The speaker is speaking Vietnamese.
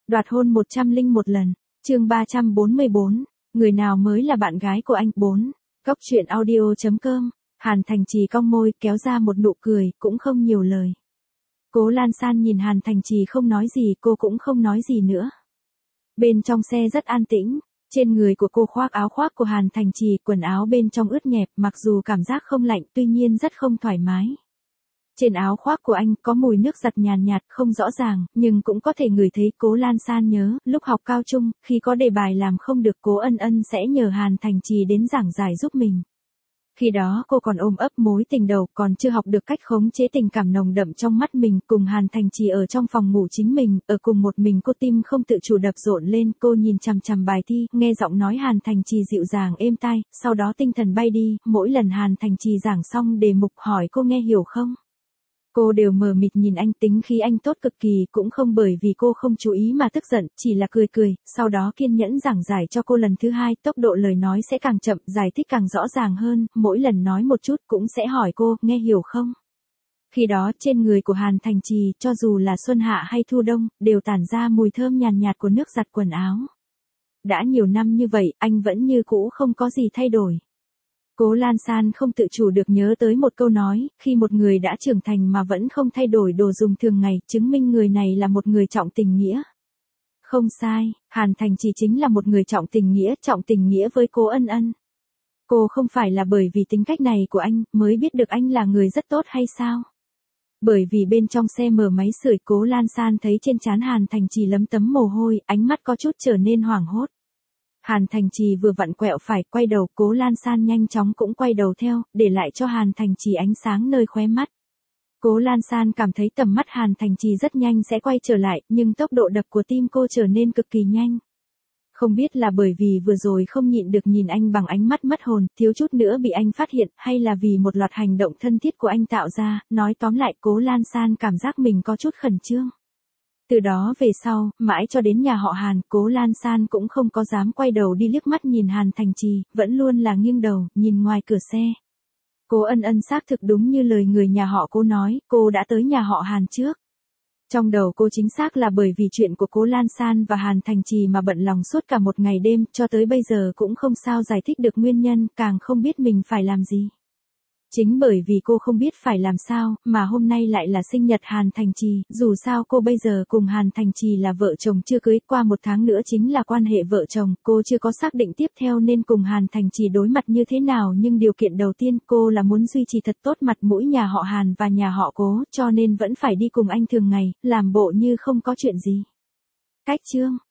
Đoạt hôn 101 lần. Chương 344. Người nào mới là bạn gái của anh? 4. Góc truyện audio.com. Hàn Thành Trì cong môi, kéo ra một nụ cười, cũng không nhiều lời. Cố Lan San nhìn Hàn Thành Trì không nói gì, cô cũng không nói gì nữa. Bên trong xe rất an tĩnh, trên người của cô khoác áo khoác của Hàn Thành Trì, quần áo bên trong ướt nhẹp, mặc dù cảm giác không lạnh, tuy nhiên rất không thoải mái. Trên áo khoác của anh có mùi nước giặt nhàn nhạt, không rõ ràng, nhưng cũng có thể ngửi thấy. Cố Lan San nhớ, lúc học cao trung, khi có đề bài làm không được, Cố Ân Ân sẽ nhờ Hàn Thành Trì đến giảng giải giúp mình. Khi đó cô còn ôm ấp mối tình đầu, còn chưa học được cách khống chế tình cảm nồng đậm trong mắt mình. Cùng Hàn Thành Trì ở trong phòng ngủ chính mình, ở cùng một mình, cô tim không tự chủ đập rộn lên. Cô nhìn chằm chằm bài thi, nghe giọng nói Hàn Thành Trì dịu dàng êm tai, sau đó tinh thần bay đi. Mỗi lần Hàn Thành Trì giảng xong đề mục hỏi cô nghe hiểu không, cô đều mờ mịt nhìn anh. Tính khí anh tốt cực kỳ, cũng không bởi vì cô không chú ý mà tức giận, chỉ là cười cười, sau đó kiên nhẫn giảng giải cho cô lần thứ hai. Tốc độ lời nói sẽ càng chậm, giải thích càng rõ ràng hơn, mỗi lần nói một chút cũng sẽ hỏi cô, nghe hiểu không? Khi đó trên người của Hàn Thành Trì, cho dù là xuân hạ hay thu đông, đều tản ra mùi thơm nhàn nhạt của nước giặt quần áo. Đã nhiều năm như vậy, anh vẫn như cũ không có gì thay đổi. Cố Lan San không tự chủ được nhớ tới một câu nói, khi một người đã trưởng thành mà vẫn không thay đổi đồ dùng thường ngày, chứng minh người này là một người trọng tình nghĩa. Không sai, Hàn Thành Trì chính là một người trọng tình nghĩa với Cố Ân Ân. Cô không phải là bởi vì tính cách này của anh, mới biết được anh là người rất tốt hay sao? Bởi vì bên trong xe mở máy sưởi, Cố Lan San thấy trên trán Hàn Thành Trì lấm tấm mồ hôi, ánh mắt có chút trở nên hoảng hốt. Hàn Thành Trì vừa vặn quẹo phải, quay đầu, Cố Lan San nhanh chóng cũng quay đầu theo, để lại cho Hàn Thành Trì ánh sáng nơi khóe mắt. Cố Lan San cảm thấy tầm mắt Hàn Thành Trì rất nhanh sẽ quay trở lại, nhưng tốc độ đập của tim cô trở nên cực kỳ nhanh. Không biết là bởi vì vừa rồi không nhịn được nhìn anh bằng ánh mắt mất hồn, thiếu chút nữa bị anh phát hiện, hay là vì một loạt hành động thân thiết của anh tạo ra. Nói tóm lại, Cố Lan San cảm giác mình có chút khẩn trương. Từ đó về sau, mãi cho đến nhà họ Hàn, Cố Lan San cũng không có dám quay đầu đi liếc mắt nhìn Hàn Thành Trì, vẫn luôn là nghiêng đầu, nhìn ngoài cửa xe. Cố Ân Ân xác thực đúng như lời người nhà họ Cố nói, cô đã tới nhà họ Hàn trước. Trong đầu cô chính xác là bởi vì chuyện của Cố Lan San và Hàn Thành Trì mà bận lòng suốt cả một ngày đêm, cho tới bây giờ cũng không sao giải thích được nguyên nhân, càng không biết mình phải làm gì. Chính bởi vì cô không biết phải làm sao, mà hôm nay lại là sinh nhật Hàn Thành Trì, dù sao cô bây giờ cùng Hàn Thành Trì là vợ chồng chưa cưới, qua một tháng nữa chính là quan hệ vợ chồng, cô chưa có xác định tiếp theo nên cùng Hàn Thành Trì đối mặt như thế nào, nhưng điều kiện đầu tiên cô là muốn duy trì thật tốt mặt mũi nhà họ Hàn và nhà họ Cố, cho nên vẫn phải đi cùng anh thường ngày, làm bộ như không có chuyện gì. Cách chương